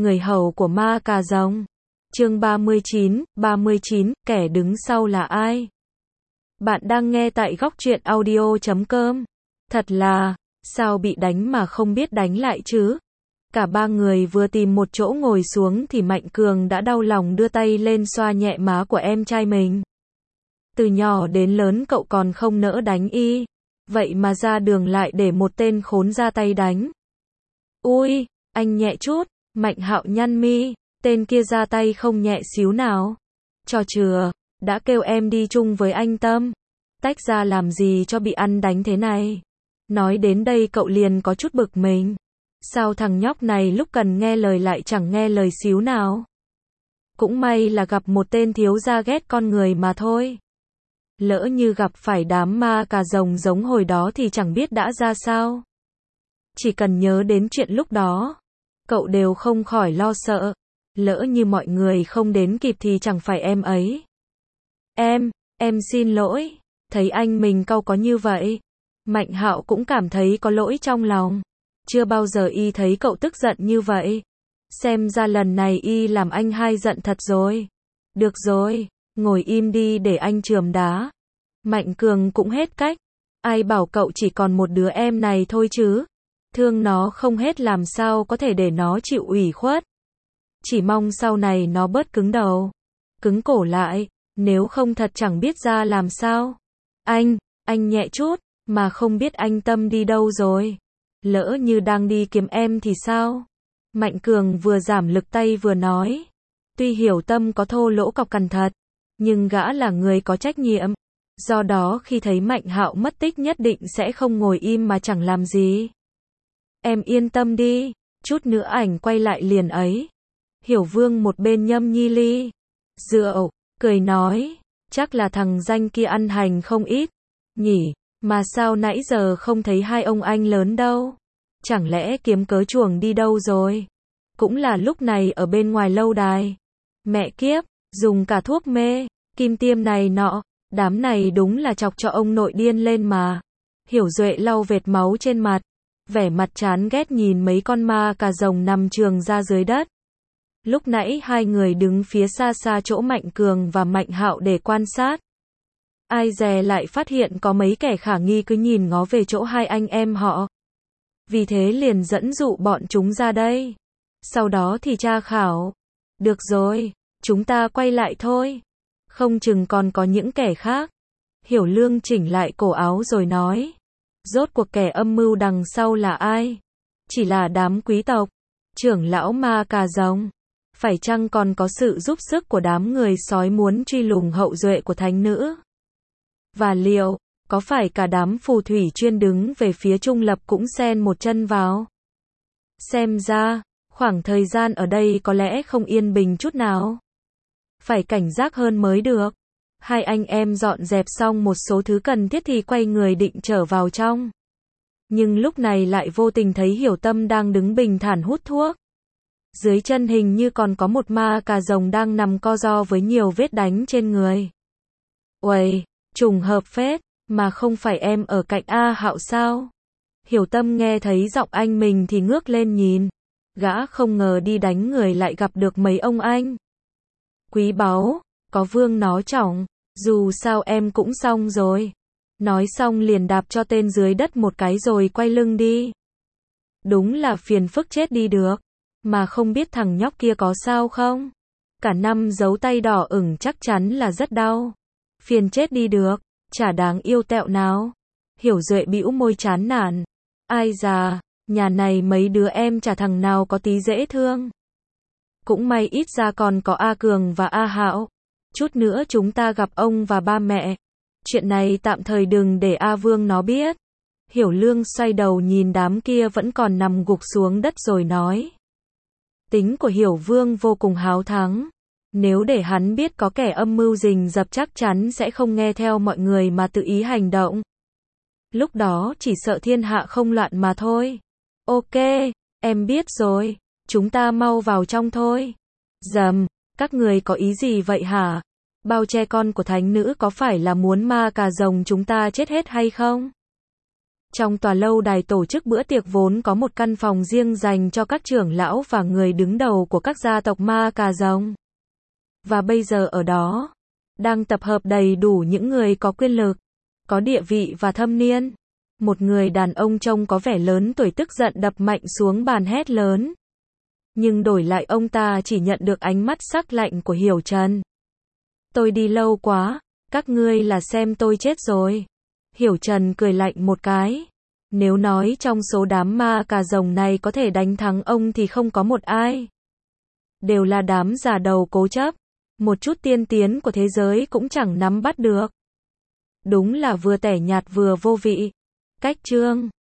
Người hầu của ma cà rồng. Chương 39, kẻ đứng sau là ai? Bạn đang nghe tại góc truyện audio.com. Thật là, sao bị đánh mà không biết đánh lại chứ? Cả ba người vừa tìm một chỗ ngồi xuống thì Mạnh Cường đã đau lòng đưa tay lên xoa nhẹ má của em trai mình. Từ nhỏ đến lớn cậu còn không nỡ đánh y, vậy mà ra đường lại để một tên khốn ra tay đánh. Ui, anh nhẹ chút. Mạnh Hạo nhăn mi, tên kia ra tay không nhẹ xíu nào. Cho chừa, đã kêu em đi chung với anh Tâm. Tách ra làm gì cho bị ăn đánh thế này. Nói đến đây cậu liền có chút bực mình. Sao thằng nhóc này lúc cần nghe lời lại chẳng nghe lời xíu nào. Cũng may là gặp một tên thiếu gia ghét con người mà thôi. Lỡ như gặp phải đám ma cà rồng giống hồi đó thì chẳng biết đã ra sao. Chỉ cần nhớ đến chuyện lúc đó, cậu đều không khỏi lo sợ. Lỡ như mọi người không đến kịp thì chẳng phải em ấy. Em xin lỗi. Thấy anh mình cau có như vậy, Mạnh Hạo cũng cảm thấy có lỗi trong lòng. Chưa bao giờ y thấy cậu tức giận như vậy. Xem ra lần này y làm anh hai giận thật rồi. Được rồi, ngồi im đi để anh chườm đá. Mạnh Cường cũng hết cách. Ai bảo cậu chỉ còn một đứa em này thôi chứ. Thương nó không hết làm sao có thể để nó chịu ủy khuất. Chỉ mong sau này nó bớt cứng đầu, cứng cổ lại, nếu không thật chẳng biết ra làm sao. Anh nhẹ chút, mà không biết anh Tâm đi đâu rồi. Lỡ như đang đi kiếm em thì sao? Mạnh Cường vừa giảm lực tay vừa nói. Tuy hiểu Tâm có thô lỗ cọc cằn thật, nhưng gã là người có trách nhiệm. Do đó khi thấy Mạnh Hạo mất tích nhất định sẽ không ngồi im mà chẳng làm gì. Em yên tâm đi, chút nữa ảnh quay lại liền ấy. Hiểu Vương một bên nhâm nhi ly rượu, cười nói, chắc là thằng danh kia ăn hành không ít, nhỉ, mà sao nãy giờ không thấy hai ông anh lớn đâu, chẳng lẽ kiếm cớ chuồng đi đâu rồi, cũng là lúc này ở bên ngoài lâu đài, mẹ kiếp, dùng cả thuốc mê, kim tiêm này nọ, đám này đúng là chọc cho ông nội điên lên mà. Hiểu Duệ lau vệt máu trên mặt, vẻ mặt chán ghét nhìn mấy con ma cà rồng nằm chường ra dưới đất. Lúc nãy hai người đứng phía xa xa chỗ Mạnh Cường và Mạnh Hạo để quan sát. Ai dè lại phát hiện có mấy kẻ khả nghi cứ nhìn ngó về chỗ hai anh em họ. Vì thế liền dẫn dụ bọn chúng ra đây. Sau đó thì tra khảo. Được rồi, chúng ta quay lại thôi. Không chừng còn có những kẻ khác. Hiểu Lương chỉnh lại cổ áo rồi nói. Rốt cuộc kẻ âm mưu đằng sau là ai? Chỉ là đám quý tộc, trưởng lão ma cà rồng. Phải chăng còn có sự giúp sức của đám người sói muốn truy lùng hậu duệ của thánh nữ? Và liệu, có phải cả đám phù thủy chuyên đứng về phía trung lập cũng xen một chân vào? Xem ra, khoảng thời gian ở đây có lẽ không yên bình chút nào. Phải cảnh giác hơn mới được. Hai anh em dọn dẹp xong một số thứ cần thiết thì quay người định trở vào trong. Nhưng lúc này lại vô tình thấy Hiểu Tâm đang đứng bình thản hút thuốc. Dưới chân hình như còn có một ma cà rồng đang nằm co ro với nhiều vết đánh trên người. Uầy, trùng hợp phết, mà không phải em ở cạnh A Hạo sao? Hiểu Tâm nghe thấy giọng anh mình thì ngước lên nhìn. Gã không ngờ đi đánh người lại gặp được mấy ông anh. Quý báu, có Vương nó chỏng, dù sao em cũng xong rồi. Nói xong liền đạp cho tên dưới đất một cái rồi quay lưng đi. Đúng là phiền phức chết đi được. Mà không biết thằng nhóc kia có sao không? Cả năm dấu tay đỏ ửng chắc chắn là rất đau. Phiền chết đi được, chả đáng yêu tẹo nào. Hiểu Duệ bĩu môi chán nản. Ai già, nhà này mấy đứa em chả thằng nào có tí dễ thương. Cũng may ít ra còn có A Cường và A Hạo. Chút nữa chúng ta gặp ông và ba mẹ. Chuyện này tạm thời đừng để A Vương nó biết. Hiểu Lương xoay đầu nhìn đám kia vẫn còn nằm gục xuống đất rồi nói. Tính của Hiểu Vương vô cùng háo thắng. Nếu để hắn biết có kẻ âm mưu rình rập chắc chắn sẽ không nghe theo mọi người mà tự ý hành động. Lúc đó chỉ sợ thiên hạ không loạn mà thôi. Ok, em biết rồi. Chúng ta mau vào trong thôi. Dầm, các người có ý gì vậy hả? Bao che con của thánh nữ có phải là muốn ma cà rồng chúng ta chết hết hay không? Trong tòa lâu đài tổ chức bữa tiệc vốn có một căn phòng riêng dành cho các trưởng lão và người đứng đầu của các gia tộc ma cà rồng. Và bây giờ ở đó, đang tập hợp đầy đủ những người có quyền lực, có địa vị và thâm niên. Một người đàn ông trông có vẻ lớn tuổi tức giận đập mạnh xuống bàn hét lớn. Nhưng đổi lại ông ta chỉ nhận được ánh mắt sắc lạnh của Hiểu Trần. Tôi đi lâu quá, các ngươi là xem tôi chết rồi. Hiểu Trần cười lạnh một cái. Nếu nói trong số đám ma cà rồng này có thể đánh thắng ông thì không có một ai. Đều là đám già đầu cố chấp. Một chút tiên tiến của thế giới cũng chẳng nắm bắt được. Đúng là vừa tẻ nhạt vừa vô vị. Cách chương